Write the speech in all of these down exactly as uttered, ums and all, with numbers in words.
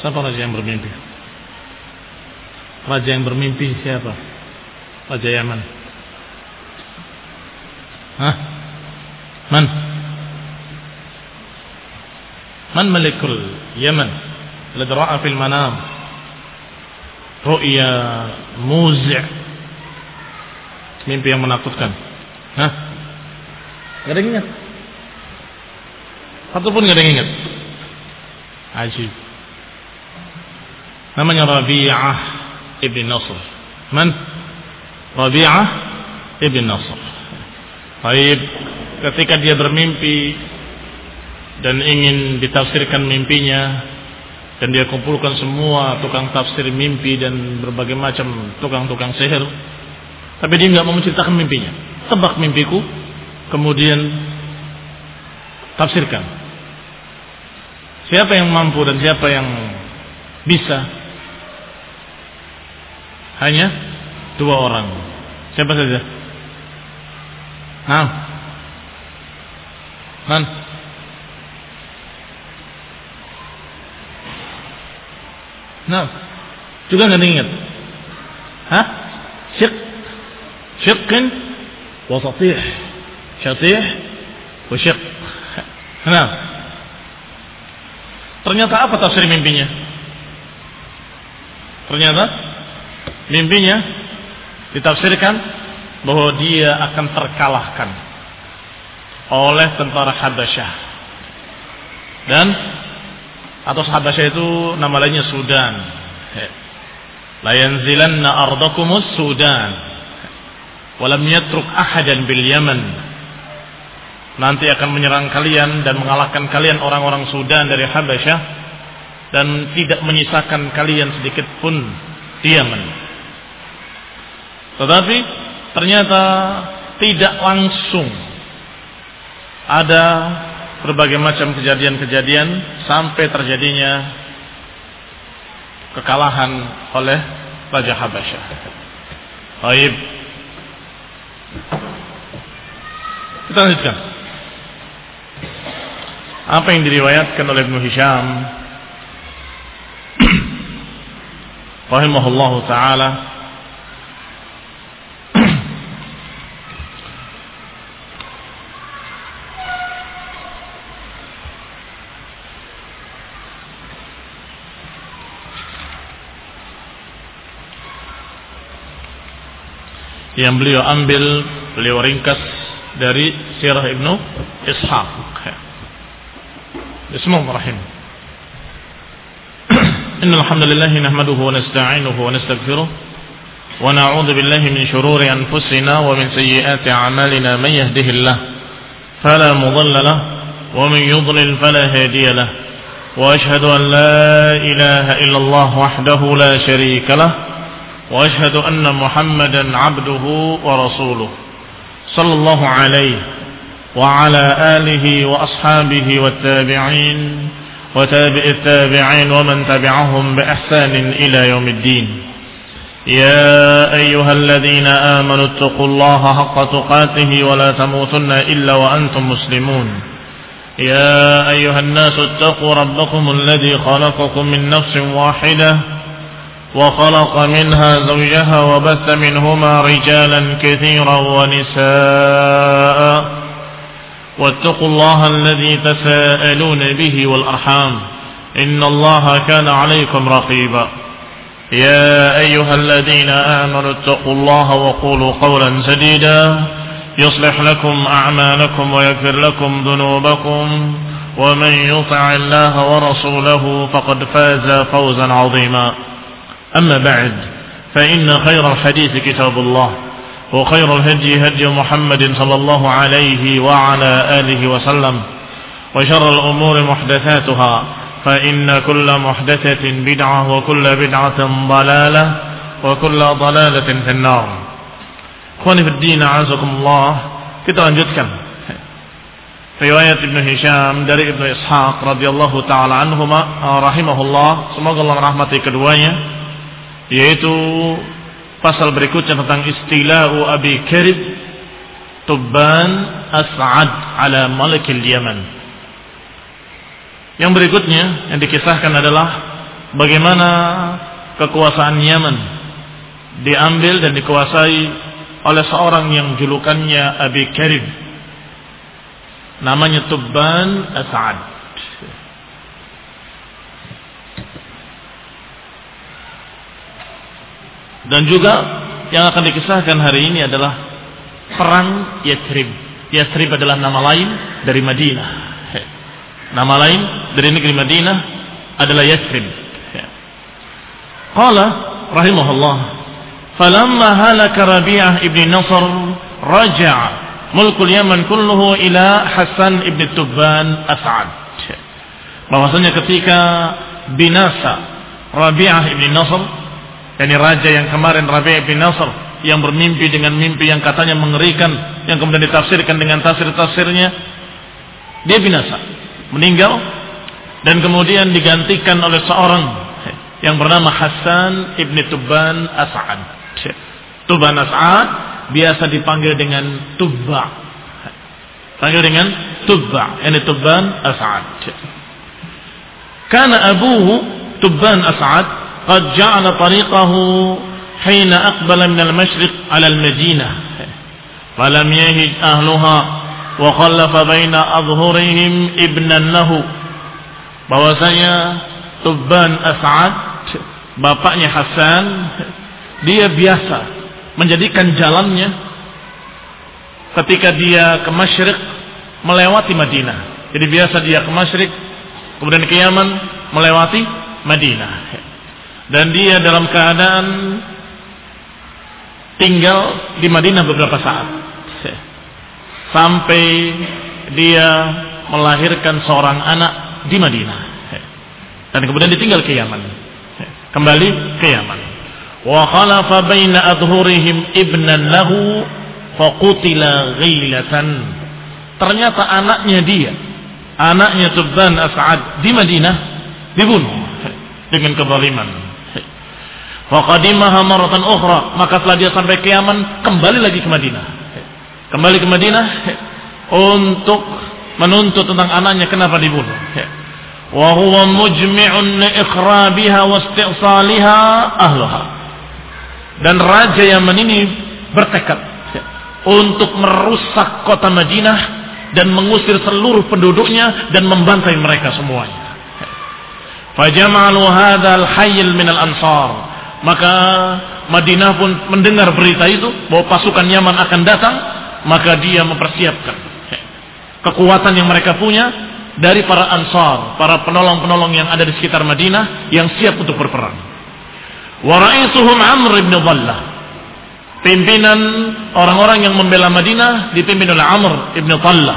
Siapa raja yang bermimpi? Raja yang bermimpi siapa? Raja Yaman. Hah? Man? Man malikul Yaman? Alladhi ra'a fil manam ru'ya muzi', mimpi yang menakutkan. Hah? Gak ada yang ingat? Satu pun gak ada yang ingat? Ajib. Namanya Rabi'ah ibn Nasr. Man? Rabi'ah ibn Nasr. Baik, ketika dia bermimpi dan ingin ditafsirkan mimpinya, dan dia kumpulkan semua tukang tafsir mimpi dan berbagai macam tukang-tukang sihir, tapi dia tidak mau menceritakan mimpinya. Tebak mimpiku, kemudian tafsirkan. Siapa yang mampu dan siapa yang bisa? Hanya dua orang. Siapa saja? Nah, Man? Nah, juga nggak ingat? Hah? Syiq, syiqin, wasatih, syatih, wasyiq. Nah, ternyata apa tafsir mimpinya? Ternyata mimpinya ditafsirkan bahwa dia akan terkalahkan oleh tentara Habasyah, dan atau Habasyah itu nama lainnya Sudan. La yanzilanna ardakumus Sudan wa lam yatruk ahadan bil Yaman. Nanti akan menyerang kalian dan mengalahkan kalian orang-orang Sudan dari Habasyah, dan tidak menyisakan kalian sedikit pun di Yaman. Tetapi ternyata tidak langsung ada berbagai macam kejadian-kejadian sampai terjadinya kekalahan oleh Raja Habasyah. Baik, kita lanjutkan apa yang diriwayatkan oleh Ibnu Hisham rahimahullahu taala yang beliau ambil, beliau ringkas dari sirah Ibnu Ishaq. Bismillahirrahmanirrahim. Innal hamdalillah nahmaduhu wa nasta'inuhu wa nastaghfiruh wa na'udzu billahi min shururi anfusina wa min sayyiati a'malina man yahdihillah fala mudilla lahu wa man yudlil fala hadiya lahu wa ashhadu an la ilaha illallah wahdahu la sharika lahu وأشهد أن محمدا عبده ورسوله صلى الله عليه وعلى آله وأصحابه والتابعين وتابع التابعين ومن تبعهم بإحسان إلى يوم الدين. يا أيها الذين آمنوا اتقوا الله حق تقاته ولا تموتن إلا وأنتم مسلمون. يا أيها الناس اتقوا ربكم الذي خلقكم من نفس واحدة وخلق منها زوجها وبث منهما رجالا كثيرا ونساء واتقوا الله الذي تساءلون به والأرحام إن الله كان عليكم رقيبا. يا أيها الذين آمنوا اتقوا الله وقولوا قولا سديدا يصلح لكم أعمالكم ويغفر لكم ذنوبكم ومن يطع الله ورسوله فقد فاز فوزا عظيما. أما بعد فإن خير الحديث كتاب الله وخير الهدي هدي محمد صلى الله عليه وعلى آله وسلم وشر الأمور محدثاتها فإن كل محدثة بدعة وكل بدعة ضلالة وكل ضلالة في النار. Ikhwani fi din, a'azakum Allah. Kita lanjutkan riwayat Ibnu Hisham dari Ibnu Ishaq radhiyallahu taala anhuma rahimahullah, semoga Allah merahmati keduanya, yaitu pasal berikutnya tentang istila'u Abi Karib Tubban As'ad ala Malikil Yaman. Yang berikutnya yang dikisahkan adalah bagaimana kekuasaan Yaman diambil dan dikuasai oleh seorang yang julukannya Abi Karib, namanya Tubban As'ad. Dan juga yang akan dikisahkan hari ini adalah perang Yathrib. Yathrib adalah nama lain dari Madinah. Nama lain dari negeri Madinah adalah Yathrib. Qala rahimahullah, falamma halaka Rabi'ah ibn Nasr raja'a mulkul Yaman kulluhu ila Hasan ibn Tubban As'ad. Bahwasanya ketika binasa Rabi'ah ibn Nasr, yakni raja yang kemarin Rabi'ah ibn Nasr yang bermimpi dengan mimpi yang katanya mengerikan, yang kemudian ditafsirkan dengan tafsir-tafsirnya, dia binasa, meninggal, dan kemudian digantikan oleh seorang yang bernama Hasan ibn Tubban As'ad. Tubban As'ad biasa dipanggil dengan Tubba, panggil dengan Tubba, yakni Tubban As'ad. Karena abuhu Tubban As'ad qad ja'ala tariqahu hina aqbala min al-mashriq 'ala al-Madinah falam yahij ahluha wa khallafa baina adhhurihim ibnan lahu. Bahwasanya Tubban As'ad, bapaknya Hasan, dia biasa menjadikan jalannya ketika dia ke Masyriq melewati Madinah. Jadi biasa dia ke Masyriq kemudian ke Yaman melewati Madinah. Dan dia dalam keadaan tinggal di Madinah beberapa saat sampai dia melahirkan seorang anak di Madinah, dan kemudian ditinggal ke Yaman, kembali ke Yaman. Wa khalafa baina adhurihim ibnan lahu faqutila ghailatan. Ternyata anaknya dia, anaknya Tubban As'ad di Madinah dibunuh dengan kezaliman. Faqadimaha maratan ukhra, maka setelah dia sampai ke Yaman kembali lagi ke Madinah. Kembali ke Madinah untuk menuntut tentang anaknya kenapa dibunuh. Wa huwa mujmi'un li ikhrabiha wa isti'saliha ahliha. Dan raja Yaman ini bertekad untuk merusak kota Madinah dan mengusir seluruh penduduknya dan membantai mereka semuanya. Fajama'alu hadzal hayy min al-ansar. Maka Madinah pun mendengar berita itu bahwa pasukan Yaman akan datang, maka dia mempersiapkan kekuatan yang mereka punya dari para Ansar, para penolong-penolong yang ada di sekitar Madinah yang siap untuk berperang. Wa ra'isuhum Amr ibn Dhallah. Pimpinan orang-orang yang membela Madinah dipimpin oleh Amr ibn Dhallah.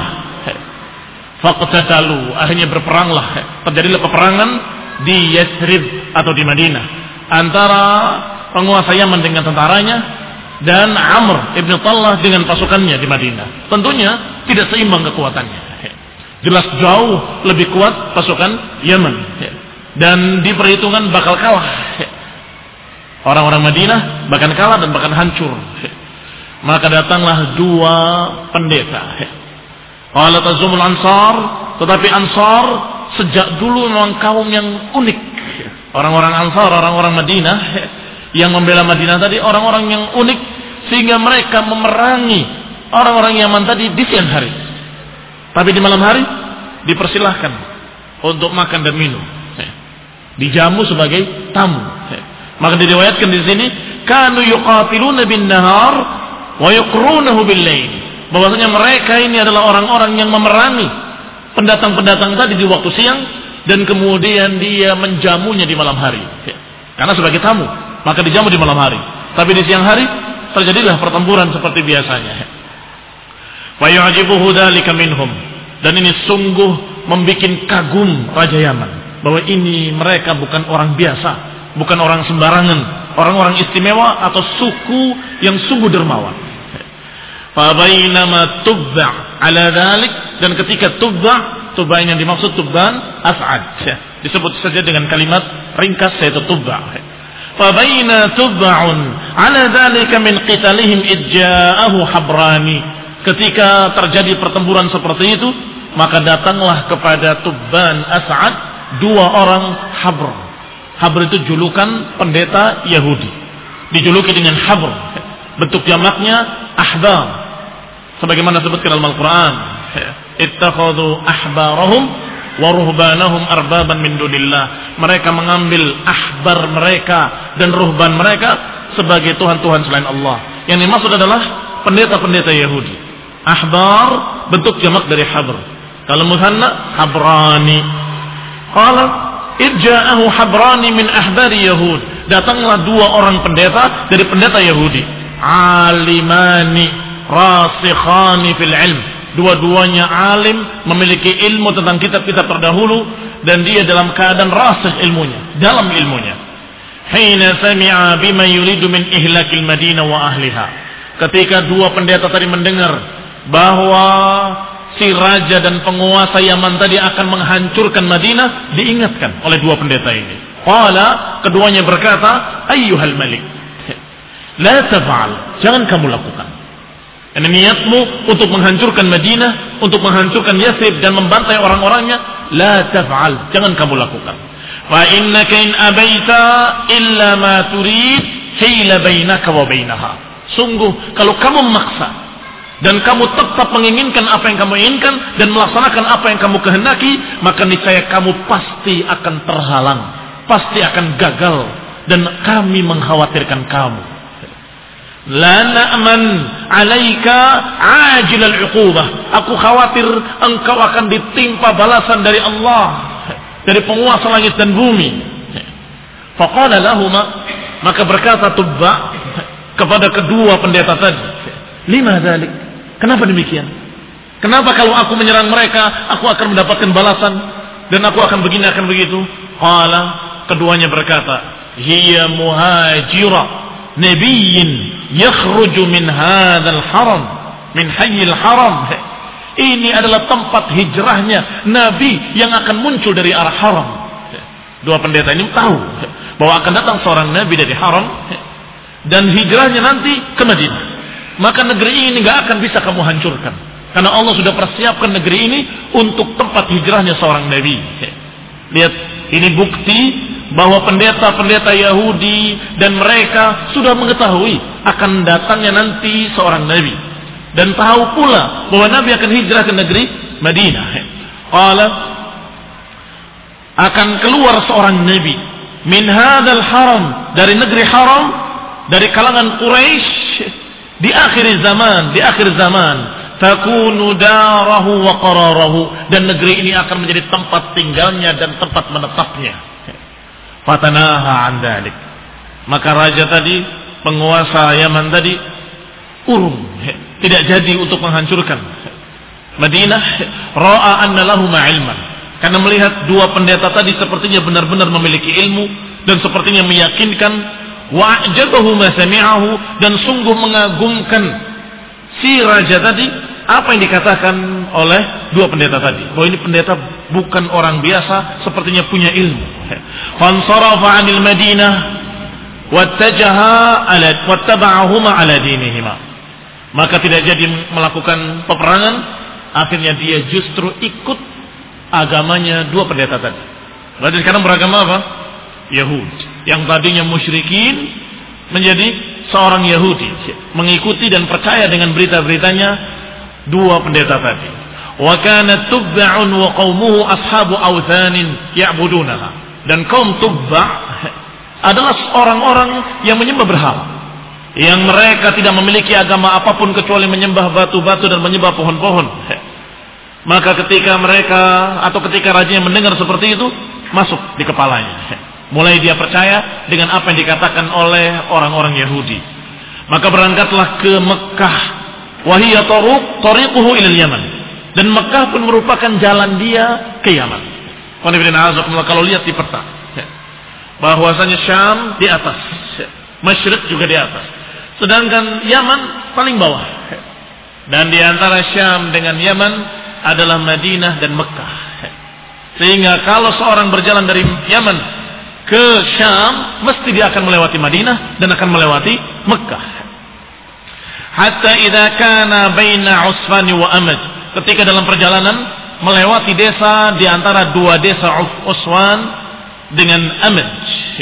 Faqtatalu, akhirnya berperanglah. Terjadilah peperangan di Yathrib atau di Madinah antara penguasa Yaman dengan tentaranya dan Amr ibn Dhallah dengan pasukannya di Madinah. Tentunya tidak seimbang kekuatannya. Jelas jauh lebih kuat pasukan Yaman, dan di perhitungan bakal kalah. Orang-orang Madinah bahkan kalah dan bahkan hancur. Maka datanglah dua pendeta. Qala tazumul Ansar, tetapi Ansar sejak dulu memang kaum yang unik. Orang-orang Ansar, orang-orang Madinah yang membela Madinah tadi, orang-orang yang unik sehingga mereka memerangi orang-orang Yaman tadi di siang hari. Tapi di malam hari dipersilahkan untuk makan dan minum, dijamu sebagai tamu. Maka diriwayatkan di sini, kanu yuqatiluna bin nahar wa yuqrunahu bil lail. Bahwasanya mereka ini adalah orang-orang yang memerangi pendatang-pendatang tadi di waktu siang dan kemudian dia menjamunya di malam hari. Karena sebagai tamu, maka dijamu di malam hari. Tapi di siang hari terjadilah pertempuran seperti biasanya. Wa yu'jibuhu dzalika minhum. Dan ini sungguh membuat kagum Raja Yaman bahwa ini mereka bukan orang biasa, bukan orang sembarangan, orang-orang istimewa atau suku yang sungguh dermawan. Fa bainama Tubba' ala dzalik, dan ketika Tubba', Tubba' yang dimaksud Tubban As'ad, disebut saja dengan kalimat ringkas yaitu Tubba'. Fa baina Tubba'un ala dzalika min qitalihim idja'ahu Habrani. Ketika terjadi pertempuran seperti itu, maka datanglah kepada Tubban As'ad dua orang Habr. Habr itu julukan pendeta Yahudi. Dijuluki dengan habr. Bentuk jamaknya ahbar. Sebagaimana disebutkan dalam Al-Quran. Ittakhadhu ahbarahum wa ruhbanahum arbaban min dunillah. Mereka mengambil ahbar mereka dan ruhban mereka sebagai Tuhan-Tuhan selain Allah. Yang dimaksud adalah pendeta-pendeta Yahudi. Ahbar bentuk jamak dari habr. Kalau musanna habrani. Qala irja'ahu habrani min ahbari Yahud. Datanglah dua orang pendeta dari pendeta Yahudi. Alimani rasikhani fil ilm. Dua-duanya alim, memiliki ilmu tentang kitab-kitab terdahulu, dan dia dalam keadaan rasikh ilmunya, dalam ilmunya. Hina sami'a bima yuridu min ihlakil Madinah wa ahliha. Ketika dua pendeta tadi mendengar bahwa si raja dan penguasa Yaman tadi akan menghancurkan Madinah, diingatkan oleh dua pendeta ini. Qala, keduanya berkata, ayyuhal malik, la taf'al, jangan kamu lakukan. Ini niatmu untuk menghancurkan Madinah, untuk menghancurkan Yathrib dan membantai orang-orangnya, la taf'al, jangan kamu lakukan. Fa innaka in abaita illa ma turid hila bainaka wa bainaha. Sungguh kalau kamu memaksa dan kamu tetap menginginkan apa yang kamu inginkan dan melaksanakan apa yang kamu kehendaki, maka niscaya kamu pasti akan terhalang, pasti akan gagal, dan kami mengkhawatirkan kamu. La na'man 'alaika 'ajil al-'uqubah. Aku khawatir engkau akan ditimpa balasan dari Allah, dari penguasa langit dan bumi. Faqala lahuma, maka berkata Tubba kepada kedua pendeta tadi, lima dzalik? Kenapa demikian? Kenapa kalau aku menyerang mereka, aku akan mendapatkan balasan dan aku akan begini akan begitu? Qala, keduanya berkata, hiya muhajira nabiyyin yakhruju min hadzal haram, min hayyil haram. Ini adalah tempat hijrahnya nabi yang akan muncul dari arah haram. Dua pendeta ini tahu bahwa akan datang seorang nabi dari haram dan hijrahnya nanti ke Madinah. Maka negeri ini enggak akan bisa kamu hancurkan, karena Allah sudah persiapkan negeri ini untuk tempat hijrahnya seorang nabi. Lihat, ini bukti bahwa pendeta-pendeta Yahudi dan mereka sudah mengetahui akan datangnya nanti seorang nabi dan tahu pula bahwa nabi akan hijrah ke negeri Madinah. Qala, akan keluar seorang nabi min hadzal haram, dari negeri haram, dari kalangan Quraisy, di akhir zaman, di akhir zaman takunu darahu wa qararahu, dan negeri ini akan menjadi tempat tinggalnya dan tempat menetapnya. Fatanaha an dzalik, maka raja tadi, penguasa Yaman tadi urung, tidak jadi untuk menghancurkan Madinah. Ra'a anna lahum ilman, karena melihat dua pendeta tadi sepertinya benar-benar memiliki ilmu dan sepertinya meyakinkan. Wa ajabahu ma sami'ahu, dan sungguh mengagumkan si raja tadi apa yang dikatakan oleh dua pendeta tadi, bahwa ini pendeta bukan orang biasa, sepertinya punya ilmu. Fansarafa 'anil Madinah wattajaha 'ala wattaba'ahuma 'ala dinihima. Maka tidak jadi melakukan peperangan, akhirnya dia justru ikut agamanya dua pendeta tadi. Berarti sekarang beragama apa? Yahudi. Yang tadinya musyrikin menjadi seorang Yahudi, mengikuti dan percaya dengan berita-beritanya dua pendeta tadi. Wa kana Tubba'un wa qaumuhu ashabu awthanin ya'budunaha. Dan kaum Tubba' adalah orang-orang yang menyembah berhala, yang mereka tidak memiliki agama apapun kecuali menyembah batu-batu dan menyembah pohon-pohon. Maka ketika mereka atau ketika rajanya mendengar seperti itu, masuk di kepalanya. Mulai dia percaya dengan apa yang dikatakan oleh orang-orang Yahudi. Maka berangkatlah ke Mekah. Wahiyya tariq tariquhu ila Yaman. Dan Mekah pun merupakan jalan dia ke Yaman. Kalau lihat di peta, bahwasanya Syam di atas, Masyriq juga di atas. Sedangkan Yaman paling bawah. Dan di antara Syam dengan Yaman adalah Madinah dan Mekah. Sehingga kalau seorang berjalan dari Yaman ke Syam, mesti dia akan melewati Madinah dan akan melewati Mekah. Hatta idza kana baina Usfan wa Amaj, ketika dalam perjalanan melewati desa di antara dua desa Usfan dengan Amaj.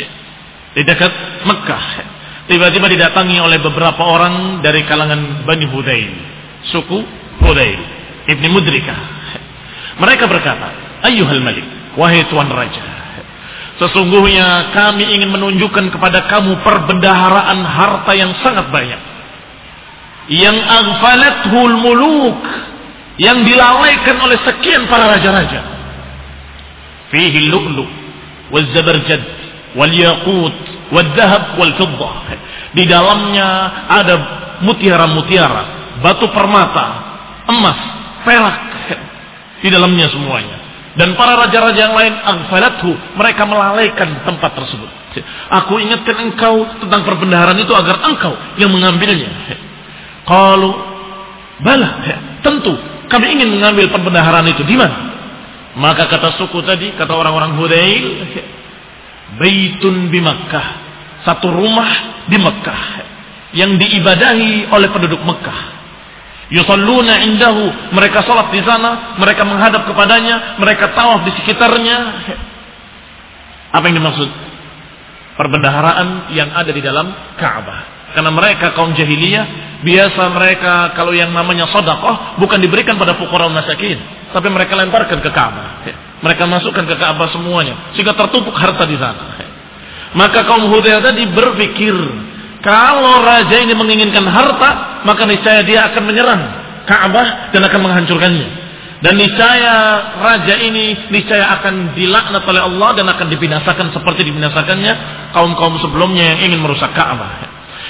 di dekat Mekah. Tiba-tiba didatangi oleh beberapa orang dari kalangan Bani Hudayl, suku Hudayl Ibni Mudrikah. Mereka berkata, ayyuhal malik, wahai tuan raja, sesungguhnya kami ingin menunjukkan kepada kamu perbendaharaan harta yang sangat banyak, yang aghfalathul muluk, yang dilalaikan oleh sekian para raja-raja. Fihi lu'lu' wal zabarjad wal yaqut wal dhahab wal fiddah. Di dalamnya ada mutiara-mutiara, batu permata, emas, perak, di dalamnya semuanya. Dan para raja-raja yang lain aghfalathu, mereka melalaikan tempat tersebut. Aku ingatkan engkau tentang perbendaharaan itu agar engkau yang mengambilnya. Qalu bala, tentu kami ingin mengambil perbendaharaan itu. Di mana? Maka kata suku tadi, kata orang-orang Hudayl, baitun bi Makkah, satu rumah di Mekah yang diibadahi oleh penduduk Mekah. Yusalluna indahu, mereka salat di sana, mereka menghadap kepadanya, mereka tawaf di sekitarnya. Apa yang dimaksud? Perbendaharaan yang ada di dalam Ka'bah. Karena mereka kaum jahiliyah, biasa mereka kalau yang namanya sedekah bukan diberikan pada fuqara masakin, tapi mereka lemparkan ke Ka'bah. Mereka masukkan ke Ka'bah semuanya, sehingga tertumpuk harta di sana. Maka kaum Hudayl tadi berpikir, kalau raja ini menginginkan harta, maka niscaya dia akan menyerang Ka'bah dan akan menghancurkannya. Dan niscaya raja ini niscaya akan dilaknat oleh Allah dan akan dibinasakan seperti dibinasakannya kaum-kaum sebelumnya yang ingin merusak Ka'bah.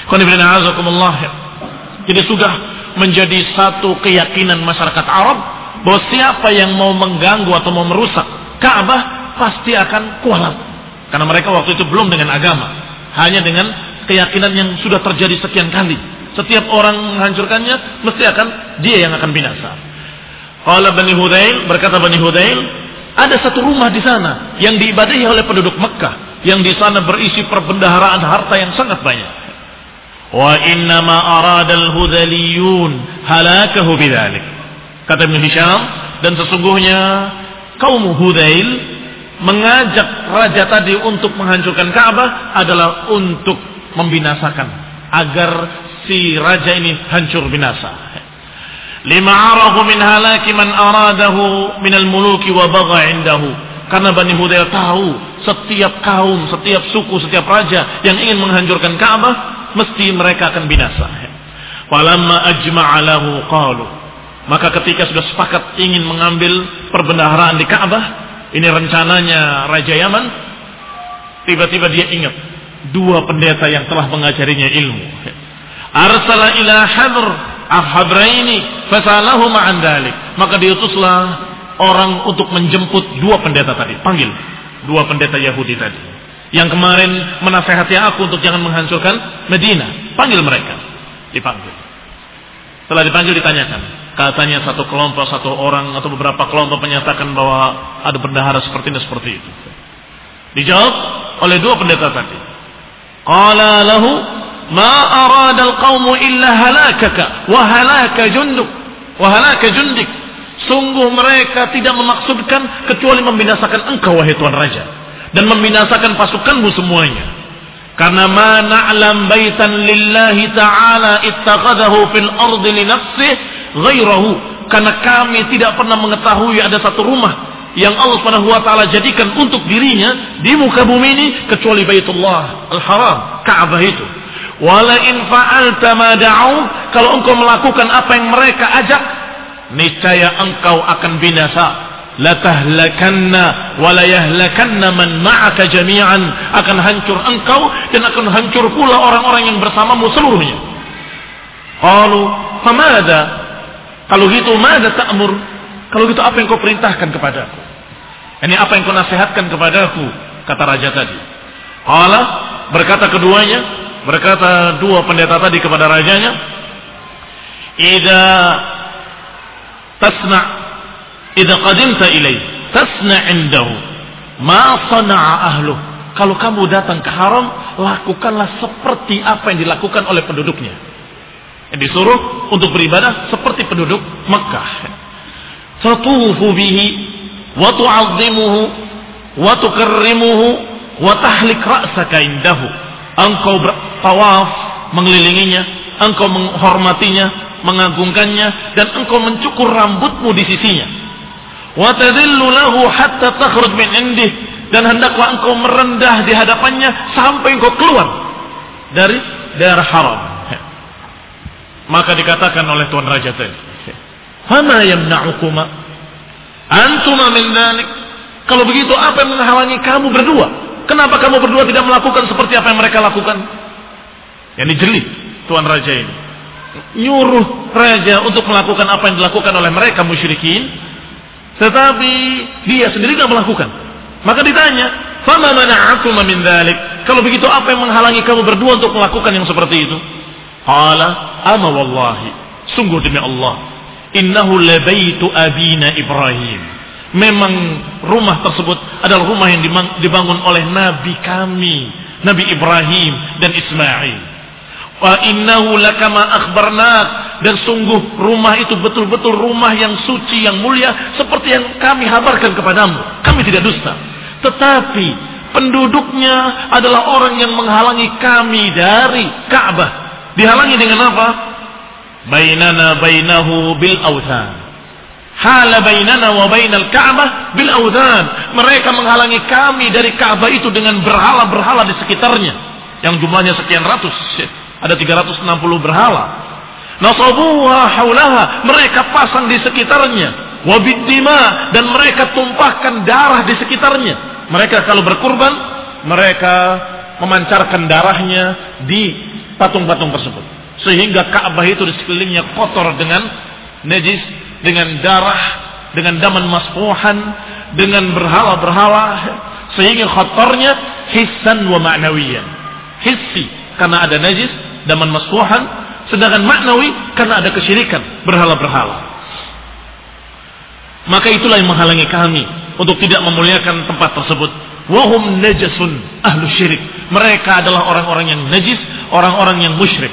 Jadi sudah menjadi satu keyakinan masyarakat Arab bahwa siapa yang mau mengganggu atau mau merusak Ka'bah pasti akan kualat. Karena mereka waktu itu belum dengan agama, hanya dengan keyakinan yang sudah terjadi sekian kali. Setiap orang menghancurkannya mesti akan dia yang akan binasa. Qala Bani Hudayl, berkata Bani Hudayl, ada satu rumah di sana yang diibadahi oleh penduduk Mekah, yang di sana berisi perbendaharaan harta yang sangat banyak. Wa innama aradal hudaliyun halakahu bidzalik. Kata Ibnu Hisham, dan sesungguhnya kaum Hudayl mengajak raja tadi untuk menghancurkan Ka'bah adalah untuk membinasakan, agar si raja ini hancur binasa. Lima arahu min halaki man aradahu min al-muluki wa bagha indahu. Karena Bani Hudayl tahu setiap kaum, setiap suku, setiap raja yang ingin menghancurkan Ka'bah mesti mereka akan binasa. Falamma ajma'a lahu qalu, maka ketika sudah sepakat ingin mengambil perbendaharaan di Ka'bah, ini rencananya Raja Yaman, tiba-tiba dia ingat dua pendeta yang telah mengajarinya ilmu. Arsala ila Hadr Habraini fasalahu ma'an dalik, maka diutuslah orang untuk menjemput dua pendeta tadi, panggil dua pendeta Yahudi tadi yang kemarin menasehati aku untuk jangan menghancurkan Madinah. Panggil mereka. Dipanggil. Setelah dipanggil ditanyakan. Katanya satu kelompok, satu orang atau beberapa kelompok menyatakan bahwa ada bendahara seperti ini, seperti itu. Dijawab oleh dua pendeta tadi. Qala lahu ma arada al-qawmu illa halakaka wa halaka junduk wa halaka jundik. Sungguh mereka tidak memaksudkan kecuali membinasakan engkau wahai tuan raja, dan membinasakan pasukanmu semuanya. Karena ma na'lam baitan lillahi ta'ala ittakhadahu fil ardi li nafsihi ghairahu. Karena kami tidak pernah mengetahui ada satu rumah yang Allah Subhanahu wa taala jadikan untuk dirinya di muka bumi ini kecuali Baitullah Al-Haram, Ka'bah itu. Wala in fa'alta ma da'u, kalau engkau melakukan apa yang mereka ajak, niscaya engkau akan binasa. La tahlakanna wa la yahlakanna man ma'aka jami'an, akan hancur engkau dan akan hancur pula orang-orang yang bersamamu seluruhnya. Qalu famada, kalau gitu mada ta'mur, kalau gitu apa yang kau perintahkan kepadaku? Ini apa yang kau nasihatkan kepadaku? Kata raja tadi. Qala, berkata keduanya, berkata dua pendeta tadi kepada rajanya, idza tasna' idza qadimta ilai tasna' indahu ma sana'a ahluh. Kalau kamu datang ke haram, lakukanlah seperti apa yang dilakukan oleh penduduknya. Yang disuruh untuk beribadah seperti penduduk Makkah. Fatufu bihi wa tu'azzimuhu wa tukarrimuhu wa tahlik ra'saka indahu. Engkau bertawaf mengelilinginya, engkau menghormatinya, mengagungkannya, dan engkau mencukur rambutmu di sisinya. Wa tadillu lahu hatta takhruj min indih, dan hendaklah engkau merendah di hadapannya sampai engkau keluar dari daerah haram. Maka dikatakan oleh Tuan Raja tadi, "Fama yamna'ukuma antuma min dzalik?" Kalau begitu apa yang menghalangi kamu berdua? Kenapa kamu berdua tidak melakukan seperti apa yang mereka lakukan? Yang dijelit Tuan Raja ini, nyuruh raja untuk melakukan apa yang dilakukan oleh mereka musyrikin, tetapi dia sendiri tidak melakukan. Maka ditanya, "Fama mana'akuma min dzalik?" Kalau begitu apa yang menghalangi kamu berdua untuk melakukan yang seperti itu? Qala, "Ama wallahi, sungguh demi Allah, innahu labaitu abina Ibrahim." Memang rumah tersebut adalah rumah yang dibangun oleh nabi kami, Nabi Ibrahim dan Ismail. Wa innahu lakama akhbarnak, dan sungguh rumah itu betul-betul rumah yang suci, yang mulia, seperti yang kami kabarkan kepadamu. Kami tidak dusta. Tetapi penduduknya adalah orang yang menghalangi kami dari Ka'bah. Dihalangi dengan apa? Bainana bainahu bil awthan. Hala bainana wa bainal Ka'bah bil awthan. Mereka menghalangi kami dari Ka'bah itu dengan berhala-berhala di sekitarnya, yang jumlahnya sekian ratus. Ada tiga ratus enam puluh berhala. Nasabuha haulaha, mereka pasang di sekitarnya. Wa biddima, dan mereka tumpahkan darah di sekitarnya. Mereka kalau berkurban, mereka memancarkan darahnya di patung-patung tersebut, sehingga Ka'bah itu di sekelilingnya kotor dengan najis, dengan darah, dengan daman masfuhan, dengan berhala-berhala, sehingga kotornya hissan wa ma'nawiyan. Hissi karena ada najis, daman masfuhan, sedangkan maknawi karena ada kesyirikan, berhala-berhala. Maka itulah yang menghalangi kami untuk tidak memuliakan tempat tersebut. Wahum najasun ahlu syirik. Mereka adalah orang-orang yang najis, orang-orang yang musyrik.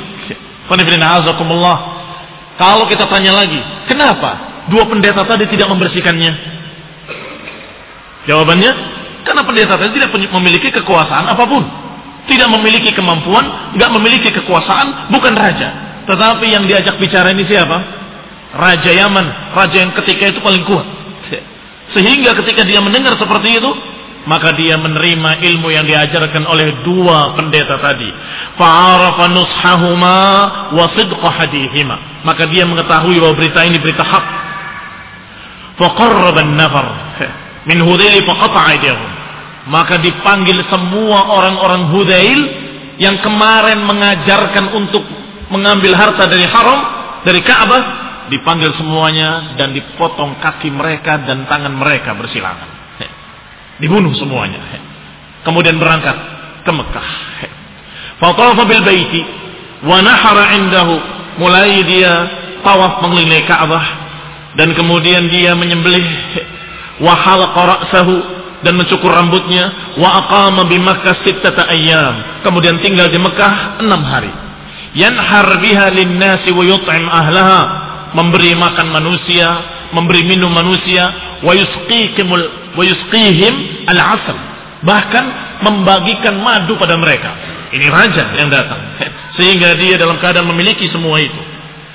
Kalau kita tanya lagi, kenapa dua pendeta tadi tidak membersihkannya? Jawabannya, karena pendeta tadi tidak memiliki kekuasaan apapun, tidak memiliki kemampuan, tidak memiliki kekuasaan, bukan raja. Tetapi yang diajak bicara ini siapa? Raja Yaman, raja yang ketika itu paling kuat. Sehingga ketika dia mendengar seperti itu, maka dia menerima ilmu yang diajarkan oleh dua pendeta tadi. Fa'arafa nushahuma wa sidqa hadithima. Maka dia mengetahui bahwa berita ini berita hak. Faqarraba an-nafar min Hudayl faqata'a aydihim. Maka dipanggil semua orang-orang Hudayl yang kemarin mengajarkan untuk mengambil harta dari haram, dari Ka'bah, dipanggil semuanya dan dipotong kaki mereka dan tangan mereka bersilangan. Dibunuh semuanya. Kemudian berangkat ke Mekah. Fatafa bil baiti wa nahara indahu. Mulai dia tawaf mengelilingi Ka'bah, dan kemudian dia menyembelih, wa halaqa ra'sahu, dan mencukur rambutnya, wa aqama bi Makkah sittata ayyam. Kemudian tinggal di Mekah enam hari. Yanhar biha lin-nasi wa yut'im ahlaha. Memberi makan manusia, memberi minum manusia, wa yusqihimul wa yusqihim al-'asal, bahkan membagikan madu pada mereka. Ini raja yang datang, sehingga dia dalam keadaan memiliki semua itu.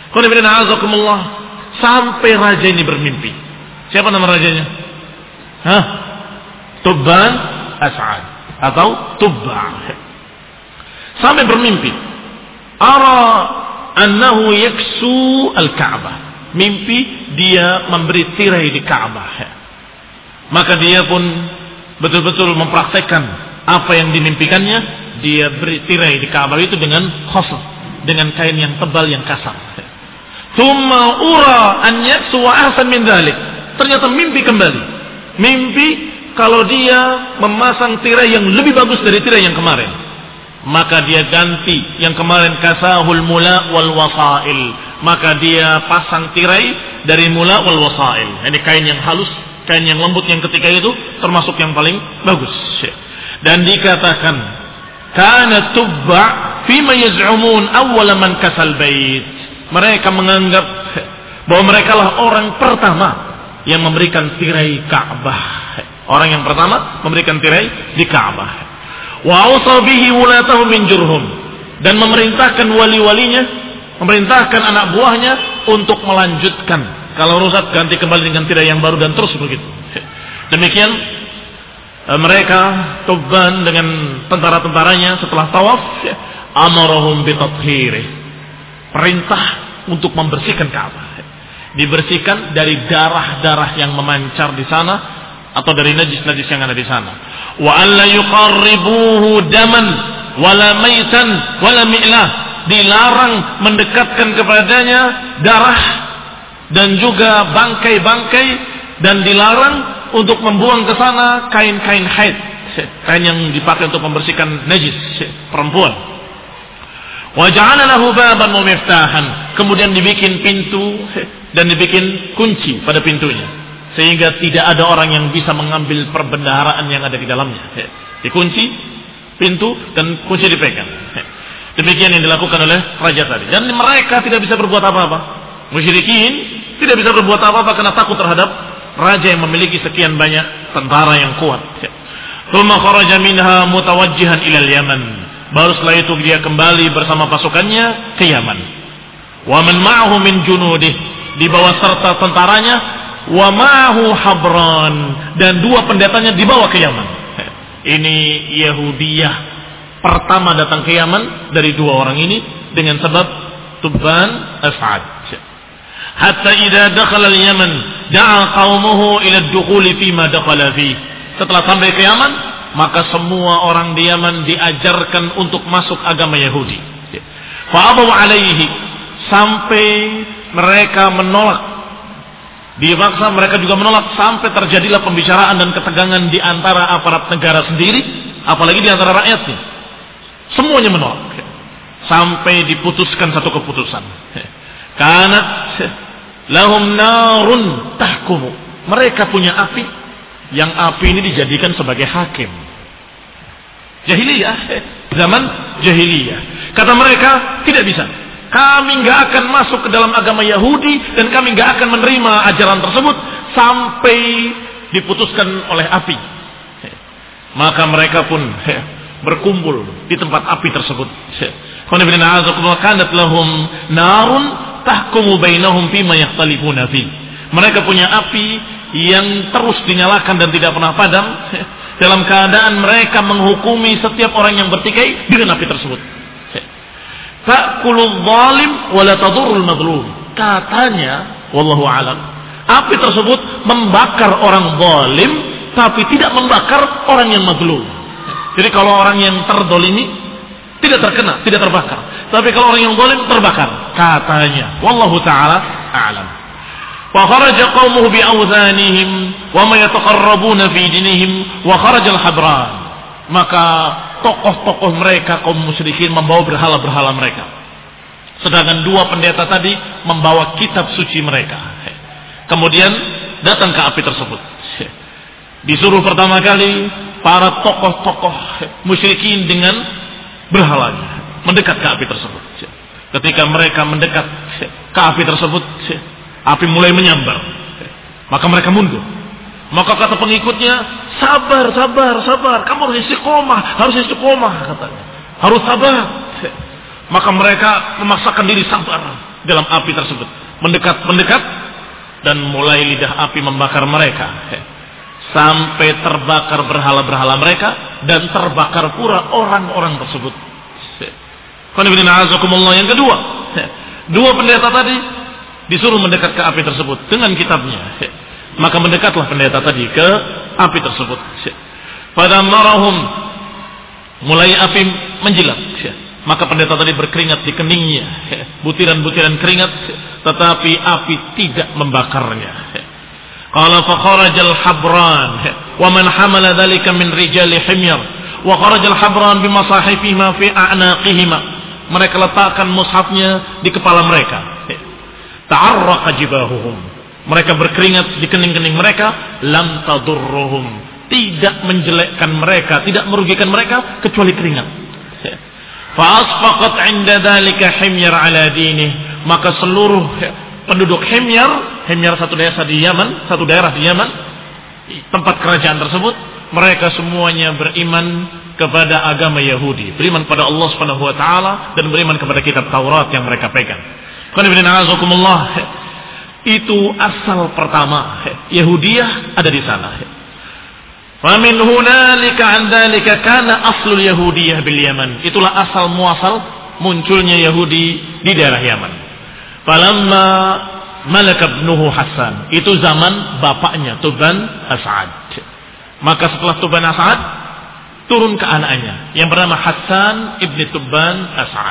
Sampai raja ini bermimpi. Siapa nama rajanya? Hah? Tubban As'ad atau Tubba. Sampai bermimpi, ara annahu yaksu al-Ka'bah. Mimpi dia memberi tirai di Ka'bah. Maka dia pun betul-betul mempraktekkan apa yang dimimpikannya. Dia beri tirai di Ka'bah itu dengan khasab, dengan kain yang tebal yang kasar. Tsumma ura an yaksu wa ahsan min dzalik. Ternyata mimpi kembali. Mimpi kalau dia memasang tirai yang lebih bagus dari tirai yang kemarin. Maka dia ganti yang kemarin kasahul mula wal wasail. Maka dia pasang tirai dari mula wal wasail. Ini kain yang halus, kain yang lembut yang ketika itu termasuk yang paling bagus. Dan dikatakan kana Tubba fima yaz'umun awwala man kasal bait. Mereka menganggap bahwa mereka lah orang pertama yang memberikan tirai Ka'bah. Orang yang pertama memberikan tirai di Ka'bah. Wa awsa bihi wulatahu min Jurhum, dan memerintahkan wali-walinya, memerintahkan anak buahnya untuk melanjutkan. Kalau rusak ganti kembali dengan tirai yang baru dan terus begitu. Demikian mereka Tubban dengan tentara-tentaranya setelah tawaf, amarahum bitathhirih, perintah untuk membersihkan Ka'bah, dibersihkan dari darah-darah yang memancar di sana atau dari najis-najis yang ada di sana. Wa alla yuqarribuhu daman wala maitan wala mi'lah, dilarang mendekatkan kepadanya darah dan juga bangkai-bangkai, dan dilarang untuk membuang ke sana kain-kain haid, kain yang dipakai untuk membersihkan najis perempuan. Wa ja'ala lahu baban wa miftahan, kemudian dibikin pintu dan dibikin kunci pada pintunya, sehingga tidak ada orang yang bisa mengambil perbendaharaan yang ada di dalamnya. Dikunci pintu dan kunci dipegang. Demikian yang dilakukan oleh raja tadi, dan mereka tidak bisa berbuat apa-apa. Musyrikin tidak bisa berbuat apa-apa karena takut terhadap raja yang memiliki sekian banyak tentara yang kuat. Tsumma kharaja minha mutawajjihan ila al-Yaman, baru setelah itu dia kembali bersama pasukannya ke Yaman. Wa man ma'ahu min junudih, dibawa serta tentaranya. Wa ma'ahu Habran, dan dua pendetanya dibawa ke Yaman. Ini Yahudiyah pertama datang ke Yaman dari dua orang ini dengan sebab Tubban As'ad. Hatta idza dakhala al-Yaman da'a qaumuhu ila ad-dukhul fi ma dakhala fi. Setelah sampai ke Yaman, maka semua orang di Yaman diajarkan untuk masuk agama Yahudi. Fa abaw alaihi, sampai mereka menolak. Dipaksa mereka juga menolak, sampai terjadilah pembicaraan dan ketegangan di antara aparat negara sendiri, apalagi di antara rakyatnya. Semuanya menolak. Sampai diputuskan satu keputusan. Karena lahum narun tahkumu, mereka punya api, yang api ini dijadikan sebagai hakim. Jahiliyah, zaman jahiliyah. Kata mereka, tidak bisa, kami nggak akan masuk ke dalam agama Yahudi, dan kami nggak akan menerima ajaran tersebut sampai diputuskan oleh api. Maka mereka pun berkumpul di tempat api tersebut. Kanat lahum narun tahkumu bainahum fima yakhtalifuna fi. Mereka punya api yang terus dinyalakan dan tidak pernah padam, dalam keadaan mereka menghukumi setiap orang yang bertikai dengan api tersebut. Ta'kulul zalim wa la tadurrul madlum. Katanya, wallahu alam, api tersebut membakar orang zalim tapi tidak membakar orang yang mazlum. Jadi kalau orang yang terdolimi tidak terkena, tidak terbakar. Tapi kalau orang yang zalim terbakar, katanya. Wallahu taala a'lam. Wa kharaja qaumuhu bi awzanihim wa ma yataqarrabuna fi dinihim wa kharaja al-Habran. Maka tokoh-tokoh mereka kaum musyrikin membawa berhala-berhala mereka. Sedangkan dua pendeta tadi membawa kitab suci mereka. Kemudian datang ke api tersebut. Disuruh pertama kali para tokoh-tokoh musyrikin dengan berhalanya mendekat ke api tersebut. Ketika mereka mendekat ke api tersebut, api mulai menyambar. Maka mereka mundur. Maka kata pengikutnya, sabar, sabar, sabar. Kamu harus istiqomah, harus istiqomah katanya. Harus sabar. Maka mereka memaksakan diri sabar dalam api tersebut. Mendekat, mendekat, dan mulai lidah api membakar mereka. Sampai terbakar berhala-berhala mereka dan terbakar pula orang-orang tersebut. Yang kedua, dua pendeta tadi disuruh mendekat ke api tersebut dengan kitabnya. Maka mendekatlah pendeta tadi ke api tersebut. Pada marahum, mulai api menjilat. Maka pendeta tadi berkeringat di keningnya, butiran-butiran keringat, tetapi api tidak membakarnya. Qala fa kharajal Habran wa man hamala dhalika min rijali himyar wa kharajal Habran bi masahifihima fi a'naqihima. Mereka letakkan mushafnya di kepala mereka. Ta'arraqa jibahuhum. Mereka berkeringat di kening-kening mereka, lam tadurruhum. Tidak menjelekkan mereka, tidak merugikan mereka kecuali keringat. Fa asfaqat 'inda dhalika himyar 'ala dinih. Maka seluruh penduduk Himyar, Himyar satu desa di Yaman, satu daerah di Yaman, tempat kerajaan tersebut, mereka semuanya beriman kepada agama Yahudi, beriman kepada Allah Subhanahu wa taala dan beriman kepada kitab Taurat yang mereka pegang. Itu asal pertama. Yahudiyah ada di sana. Famin hunalika an dzalika kana aslul yahudiyah bil Yaman. Itulah asal muasal munculnya Yahudi di daerah Yaman. Falamma malaka ibnuhu Hasan, itu zaman bapaknya Tuban As'ad. Maka setelah Tuban As'ad turun ke anaknya yang bernama Hasan ibni Tuban As'ad.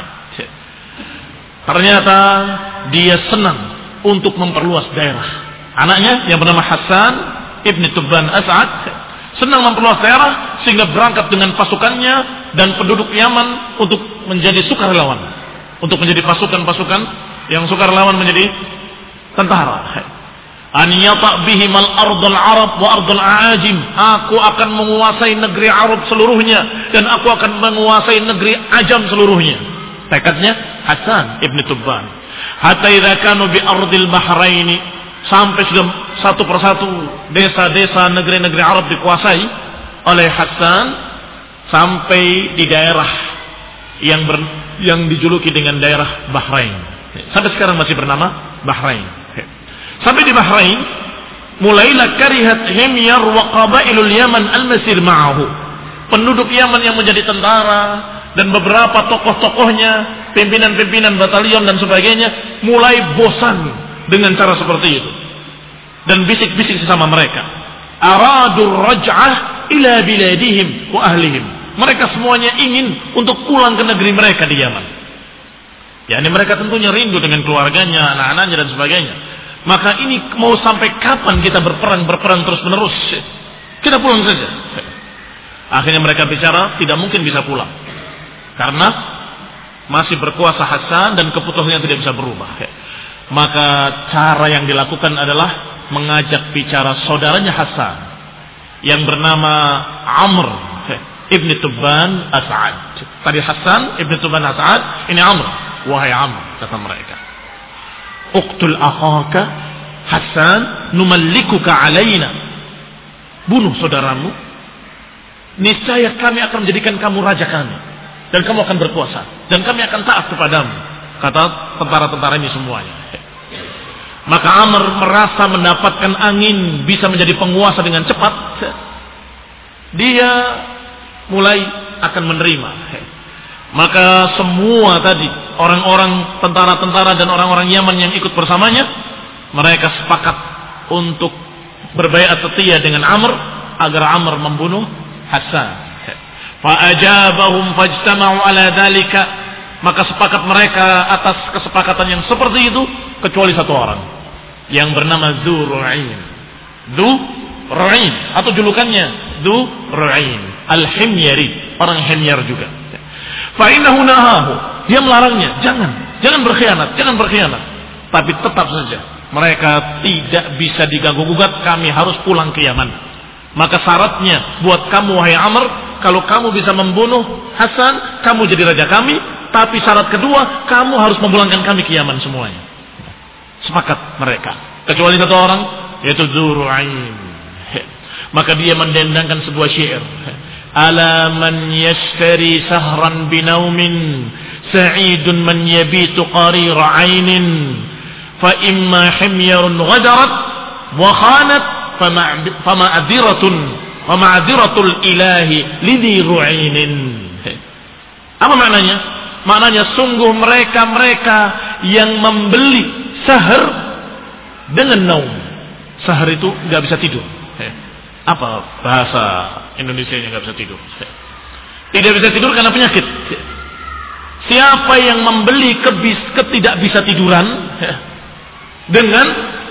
Ternyata dia senang untuk memperluas daerah. Anaknya yang bernama Hasan ibni Tuban As'ad senang memperluas daerah sehingga berangkat dengan pasukannya dan penduduk Yaman untuk menjadi sukarelawan, untuk menjadi pasukan-pasukan yang sukarelawan menjadi tentara. An yata' bihim al-ardul Arab wa ardul Aajim. Aku akan menguasai negeri Arab seluruhnya dan aku akan menguasai negeri Ajam seluruhnya. Tekadnya Hasan ibn Tubban. Hatta idza kanu bi ardil Bahrain, sampai sudah satu persatu desa-desa negeri-negeri Arab dikuasai oleh Hasan sampai di daerah yang ber, yang dijuluki dengan daerah Bahrain. Sampai sekarang masih bernama Bahrain. Sampai di Bahrain, mulailah karihat himyar wa qabailul Yaman al-masir ma'ahu. Penduduk Yaman yang menjadi tentara dan beberapa tokoh-tokohnya, pimpinan-pimpinan batalion dan sebagainya, mulai bosan dengan cara seperti itu. Dan bisik-bisik sesama mereka. Aradur raj'ah ila biladihim wa ahlihim. Mereka semuanya ingin untuk pulang ke negeri mereka di Yaman. Ya, ini mereka tentunya rindu dengan keluarganya, anak-anaknya dan sebagainya. Maka ini mau sampai kapan kita berperang-berperang terus-menerus? Kita pulang saja. Akhirnya mereka bicara, tidak mungkin bisa pulang. Karena masih berkuasa Hasan dan keputusannya tidak bisa berubah. Maka cara yang dilakukan adalah mengajak bicara saudaranya Hasan yang bernama Amr ibni Tubban As'ad. Tadi Hasan ibni Tubban As'ad, ini Amr. Wahai Amr, kata mereka, uqtul akhaka Hasan numallikuka alaina. Bunuh saudaramu, niscaya kami akan menjadikan kamu raja kami dan kamu akan berkuasa dan kami akan taat kepadamu, kata tentara-tentara ini semuanya. Maka Amr merasa mendapatkan angin, bisa menjadi penguasa dengan cepat. Dia mulai akan menerima. Maka semua tadi orang-orang tentara-tentara dan orang-orang Yaman yang ikut bersamanya, mereka sepakat untuk berbaiat setia dengan Amr agar Amr membunuh Hasan. Fa'ajabahum fajtama'u ala dzalika. Maka sepakat mereka atas kesepakatan yang seperti itu kecuali satu orang yang bernama Dzur'ain. Dzur'ain atau julukannya Dzur'ain Al-Himyari, orang Himyar juga. Fa'innahu nahahu, dia melarangnya, jangan, jangan berkhianat, jangan berkhianat. Tapi tetap saja mereka tidak bisa diganggu gugat, kami harus pulang ke Yaman. Maka syaratnya buat kamu wahai Amr, kalau kamu bisa membunuh Hasan, kamu jadi raja kami. Tapi syarat kedua, kamu harus memulangkan kami ke Yaman semuanya. Sepakat mereka, kecuali satu orang, yaitu Dzur'ain. Maka dia mendendangkan sebuah syair. Ala man yashtari sahran binaumin sa'idun man yabitu qarira ainin fa imma himyarun ghadarat wa khanat fama adiratun wa ma'adiratul ilahi lidhi ru'ainin. Apa maknanya? Maknanya sungguh mereka-mereka yang membeli sahar dengan naum. Sahar itu enggak bisa tidur. Apa bahasa Indonesianya nggak bisa tidur? Tidak bisa tidur karena penyakit. Siapa yang membeli kebis ketidak bisa tiduran dengan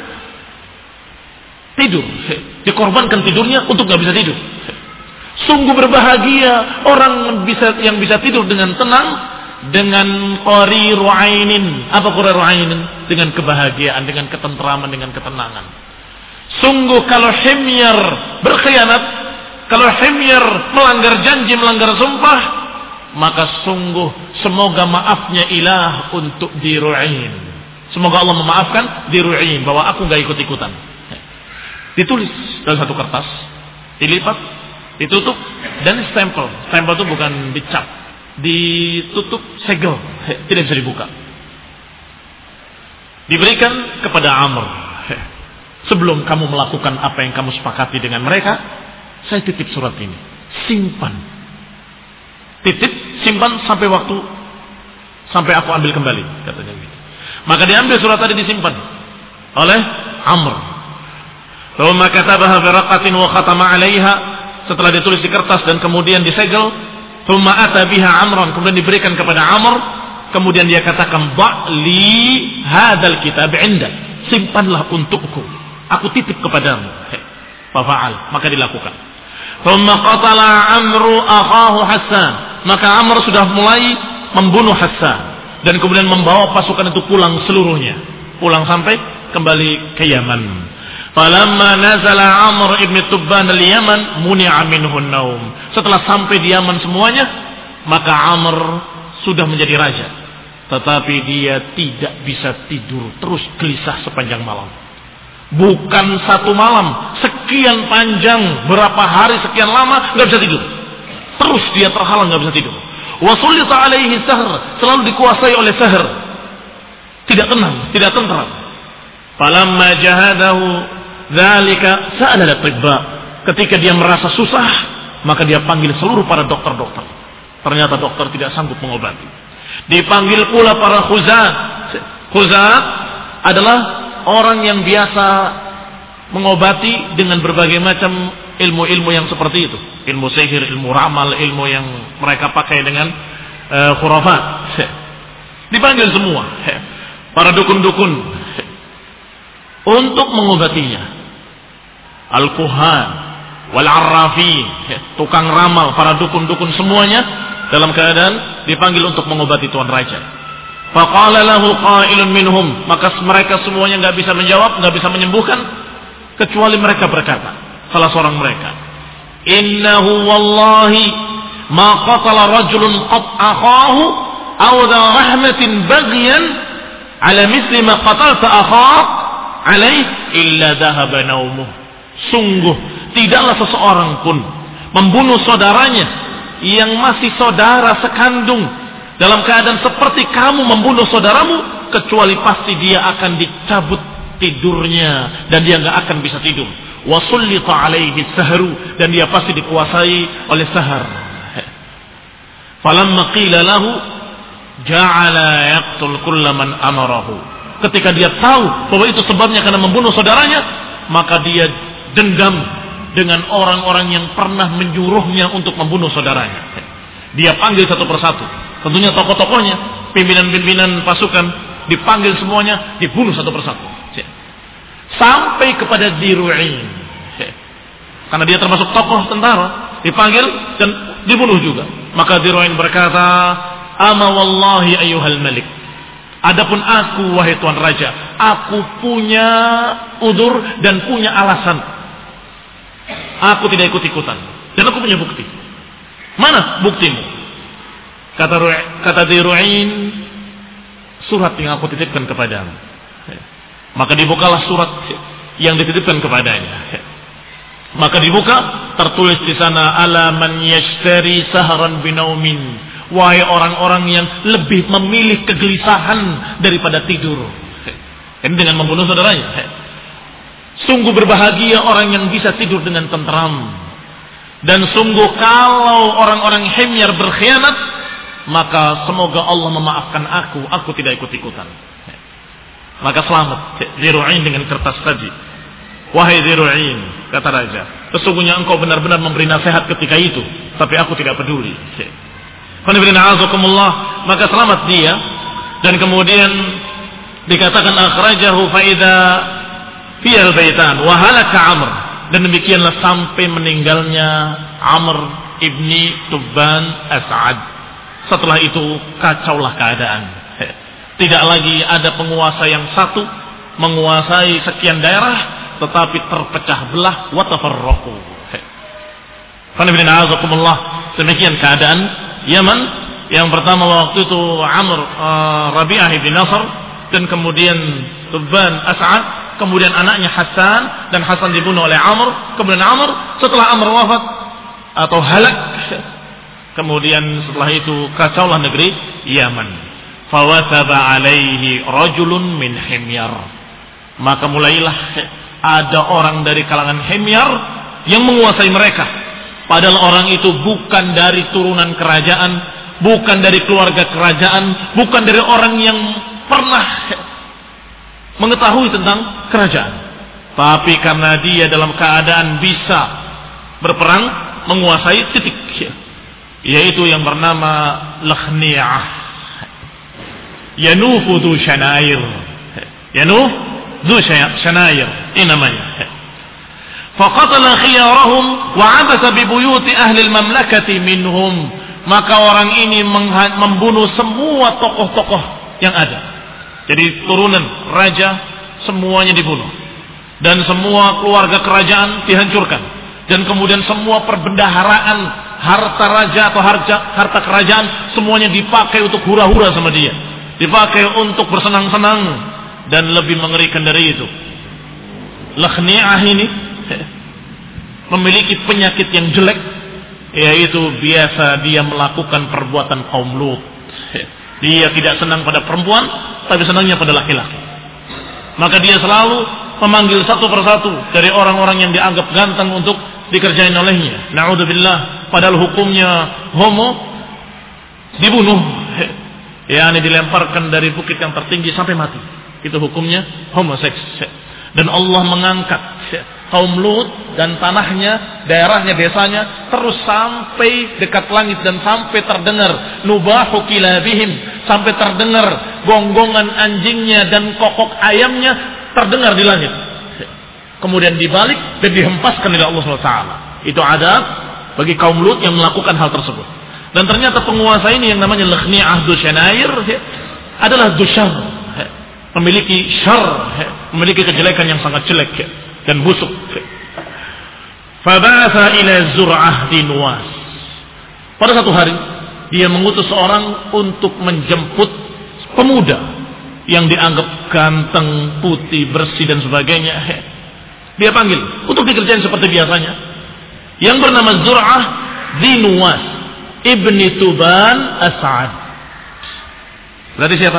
tidur, dikorbankan tidurnya untuk nggak bisa tidur. Sungguh berbahagia orang bisa yang bisa tidur dengan tenang dengan qariru ainin. Apa qariru ainin? Dengan kebahagiaan, dengan ketentraman, dengan ketenangan. Sungguh kalau himyar berkhianat, kalau himyar melanggar janji, melanggar sumpah, maka sungguh semoga maafnya ilah untuk Dzur'ain. Semoga Allah memaafkan Dzur'ain bahwa aku gak ikut-ikutan. Ditulis dalam satu kertas, dilipat, Ditutup dan stempel. Stempel itu bukan dicap, ditutup segel, tidak bisa dibuka. Diberikan kepada Amr. Sebelum kamu melakukan apa yang kamu sepakati dengan mereka, saya titip surat ini. Simpan. Titip, simpan sampai waktu, sampai aku ambil kembali, katanya gitu. Maka diambil surat tadi, disimpan oleh Amr. Thumma katabaha bi raqatin wa khatama 'alaiha. Setelah ditulis di kertas dan kemudian disegel, thumma ata biha Amran, kemudian diberikan kepada Amr, kemudian dia katakan, "Ba'li hadzal kitab 'indak." Simpanlah untukku. Aku titip kepadamu. Fa'al, maka dilakukan. Thumma qatala Amru akhahu Hassan. Maka Amr sudah mulai membunuh Hassan dan kemudian membawa pasukan itu pulang seluruhnya. Pulang sampai kembali ke Yaman. Falamma nazala Amr ibn Tubban al-Yaman muni'a minhu an-naum. Setelah sampai di Yaman semuanya, maka Amr sudah menjadi raja. Tetapi dia tidak bisa tidur, terus gelisah sepanjang malam. Bukan satu malam, sekian panjang, berapa hari, sekian lama, nggak bisa tidur. Terus dia terhalang, nggak bisa tidur. Wasulita alaihi sahr, selalu dikuasai oleh sahr. Tidak tenang, tidak tentram. Falamma jahadahu dzalika sa'ala al-atibba. Ketika dia merasa susah, maka dia panggil seluruh para dokter-dokter. Ternyata dokter tidak sanggup mengobati. Dipanggil pula para khuzat. Khuzat adalah orang yang biasa mengobati dengan berbagai macam ilmu-ilmu yang seperti itu. Ilmu sihir, ilmu ramal, ilmu yang mereka pakai dengan uh, khurafat. Dipanggil semua para dukun-dukun untuk mengobatinya. Al-kuhan wal-arrafin, tukang ramal, para dukun-dukun semuanya dalam keadaan dipanggil untuk mengobati tuan raja. Faqala lahu qailun minhum, maka mereka semuanya enggak bisa menjawab, enggak bisa menyembuhkan, kecuali mereka berkata, salah seorang mereka, innahu wallahi ma qatala rajulun qat akhahu aw dha rahmatin baghyan ala misli ma qatalta akhak alaih illa dhahaba naumuh. Sungguh tidaklah seseorang pun membunuh saudaranya yang masih saudara sekandung dalam keadaan seperti kamu membunuh saudaramu, kecuali pasti dia akan dicabut tidurnya dan dia nggak akan bisa tidur. Wasullita alaihi sahru, dan dia pasti dikuasai oleh sahar. Falamma qila lahu ja'ala yaqtul kulla man amarahu. Ketika dia tahu bahwa itu sebabnya karena membunuh saudaranya, maka dia dendam dengan orang-orang yang pernah menyuruhnya untuk membunuh saudaranya. Dia panggil satu persatu. Tentunya tokoh-tokohnya, pimpinan-pimpinan pasukan dipanggil semuanya, dibunuh satu persatu. Sampai kepada Diru'in. Karena dia termasuk tokoh tentara, dipanggil dan dibunuh juga. Maka Diru'in berkata, "Ama wallahi ayyuhal malik. Adapun aku wahai tuan raja, aku punya udzur dan punya alasan. Aku tidak ikut-ikutan dan aku punya bukti." Mana buktimu? Kata kata Diru'in, surat yang aku titipkan kepadamu. Maka dibukalah surat yang dititipkan kepadanya. Maka dibuka, tertulis di sana, ala man yashtari sahran binaumin. Wahai orang-orang yang lebih memilih kegelisahan daripada tidur. Ini dengan membunuh saudaranya. Sungguh berbahagia orang yang bisa tidur dengan tentram. Dan sungguh kalau orang-orang himyar berkhianat, maka semoga Allah memaafkan aku, aku tidak ikut-ikutan. Maka selamat Diru'in dengan kertas tadi. Wahai Diru'in, kata raja, sesungguhnya engkau benar-benar memberi nasihat ketika itu, tapi aku tidak peduli. Maka selamat dia. Dan kemudian dikatakan akhrajahu faida fiyal baitan wa halaka Amr. Dan demikianlah sampai meninggalnya Amr ibni Tubban As'ad. Setelah itu kacaulah keadaan. Tidak lagi ada penguasa yang satu menguasai sekian daerah, tetapi terpecah belah, wa tafarraqu. Demikian keadaan Yaman. Yang pertama waktu itu Amr uh, Rabi'ah bin Nasr, dan kemudian Tubban As'ad, kemudian anaknya Hasan, dan Hasan dibunuh oleh Amr. Kemudian Amr, setelah Amr wafat, atau halak. Kemudian setelah itu kacaulah negeri Yaman. Fawataba alaihi rajulun min Himyar. Maka mulailah ada orang dari kalangan Himyar yang menguasai mereka. Padahal orang itu bukan dari turunan kerajaan, bukan dari keluarga kerajaan, bukan dari orang yang pernah mengetahui tentang kerajaan. Tapi karena dia dalam keadaan bisa berperang, menguasai titik, yaitu yang bernama Lakhni'ah. Yanufu dhu Shanair. Yanuf dhu Shanair. Ini namanya. Faqatala khiyarahum wa 'abasa bi buyuti ahli al-mamlakati minhum. Maka orang ini membunuh semua tokoh-tokoh yang ada. Jadi turunan raja semuanya dibunuh. Dan semua keluarga kerajaan dihancurkan. Dan kemudian semua perbendaharaan harta raja atau harta, harta kerajaan semuanya dipakai untuk hura-hura sama dia. Dipakai untuk bersenang-senang. Dan lebih mengerikan dari itu, Lakhni'ah ini memiliki penyakit yang jelek, yaitu biasa dia melakukan perbuatan kaum Lut. Dia tidak senang pada perempuan, tapi senangnya pada laki-laki. Maka dia selalu memanggil satu persatu dari orang-orang yang dianggap ganteng untuk dikerjain olehnya. Na'udzubillah, padahal hukumnya homo dibunuh, yakni dilemparkan dari bukit yang tertinggi sampai mati. Itu hukumnya homoseks. Dan Allah mengangkat kaum Lut dan tanahnya, daerahnya, desanya terus sampai dekat langit dan sampai terdengar nubahu kilabihim, sampai terdengar gonggongan anjingnya dan kokok ayamnya terdengar di langit. Kemudian dibalik dan dihempaskan oleh Allah subhanahu wa taala. Itu adab bagi kaum Lut yang melakukan hal tersebut. Dan ternyata penguasa ini yang namanya Lakhni'ah Dushanair adalah Dushar, memiliki syar, memiliki kejelekan yang sangat jelek dan busuk. Faba'atha ila Zur'ah di Nuwas. Pada satu hari dia mengutus seorang untuk menjemput pemuda yang dianggap ganteng, putih, bersih dan sebagainya. Dia panggil untuk dikerjain seperti biasanya. Yang bernama Zur'ah di Nuwas ibni Tuban As'ad. Berarti siapa?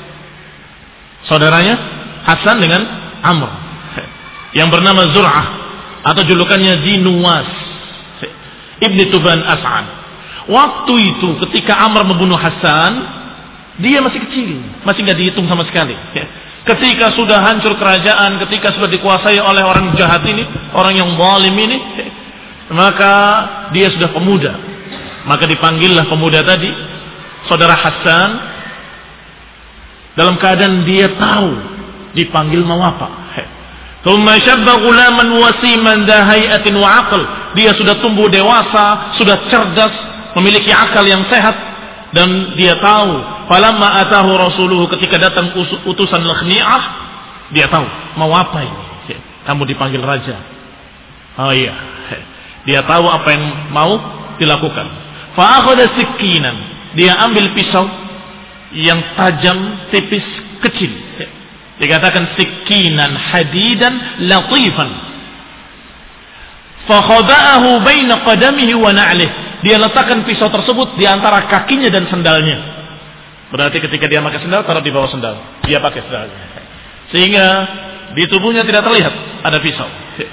Saudaranya Hasan dengan Amr, yang bernama Zur'ah atau julukannya Dinuwas ibni Tuban As'ad. Waktu itu ketika Amr membunuh Hasan, dia masih kecil, masih nggak dihitung sama sekali. Ketika sudah hancur kerajaan, ketika sudah dikuasai oleh orang jahat ini, orang yang zalim ini, maka dia sudah pemuda. Maka dipanggillah pemuda tadi, saudara Hasan, dalam keadaan dia tahu dipanggil mau apa. Thumma shabba ghulaman wasiman dha hayatin wa aql. Dia sudah tumbuh dewasa, sudah cerdas, memiliki akal yang sehat, dan dia tahu falamma atahu rasuluhu, ketika datang utusan Lakhni'ah, dia tahu mau apa ini. Kamu dipanggil raja. Oh iya. Dia tahu apa yang mau dilakukan. Fa akhadha sikinan. Dia ambil pisau yang tajam, tipis, kecil. Dikatakan sikinan hadidan latifan. Fa khada'ahu baina qadamihi wa na'lihi. Dia letakkan pisau tersebut di antara kakinya dan sendalnya. Berarti ketika dia pakai sendal, taruh di bawah sendal. Dia pakai sendalnya. Sehingga di tubuhnya tidak terlihat ada pisau.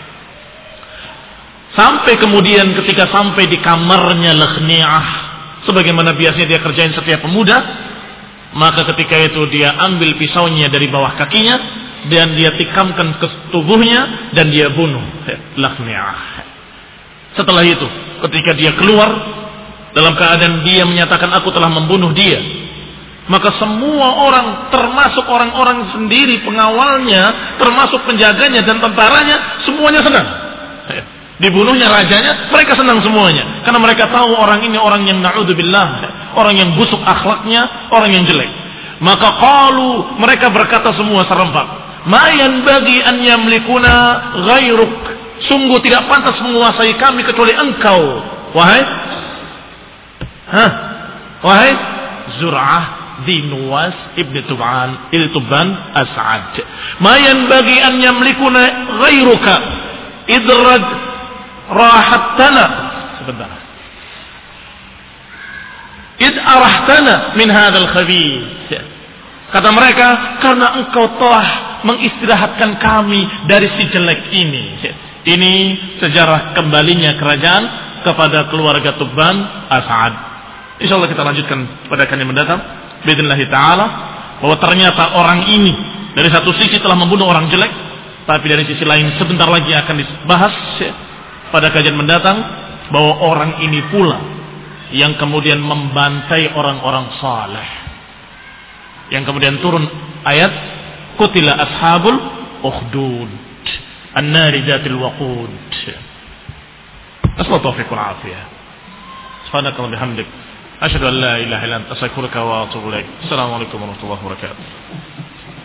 Sampai kemudian ketika sampai di kamarnya Lakhni'ah, sebagaimana biasanya dia kerjain setiap pemuda, maka ketika itu dia ambil pisaunya dari bawah kakinya dan dia tikamkan ke tubuhnya dan dia bunuh Lakhni'ah. Setelah itu, ketika dia keluar dalam keadaan dia menyatakan aku telah membunuh dia, maka semua orang, termasuk orang-orang sendiri pengawalnya, termasuk penjaganya dan tentaranya, semuanya senang. Dibunuhnya rajanya, mereka senang semuanya, karena mereka tahu orang ini orang yang na'udzubillah, orang yang busuk akhlaknya, orang yang jelek. Maka qalu, mereka berkata semua serempak, ma yanbaghi an yamlikuna ghairuk. Sungguh tidak pantas menguasai kami kecuali engkau, wahai Hah? Wahai Zur'ah di Nuwas ibni Tuban il-Tuban As'ad. Ma yanbaghi an yamlikuna ghairuka idrad rahattana sebentar. Id arahtana min hadzal khabith. Kata mereka, karena engkau telah mengistirahatkan kami dari si jelek ini. Ini sejarah kembalinya kerajaan kepada keluarga Tubban As'ad. Insyaallah kita lanjutkan pada kali mendatang باذنillah taala, bahwa ternyata orang ini dari satu sisi telah membunuh orang jelek, tapi dari sisi lain sebentar lagi akan dibahas pada kajian mendatang bahwa orang ini pula yang kemudian membantai orang-orang saleh, yang kemudian turun ayat qutila ashabul ukhdud an-nari dzatil waqud. Asma taufiqul afiyah. Subhanaka wa bihamdik asyhadu an la ilaha illa anta astaghfiruka wa atubu ilaik. Assalamualaikum warahmatullahi wabarakatuh.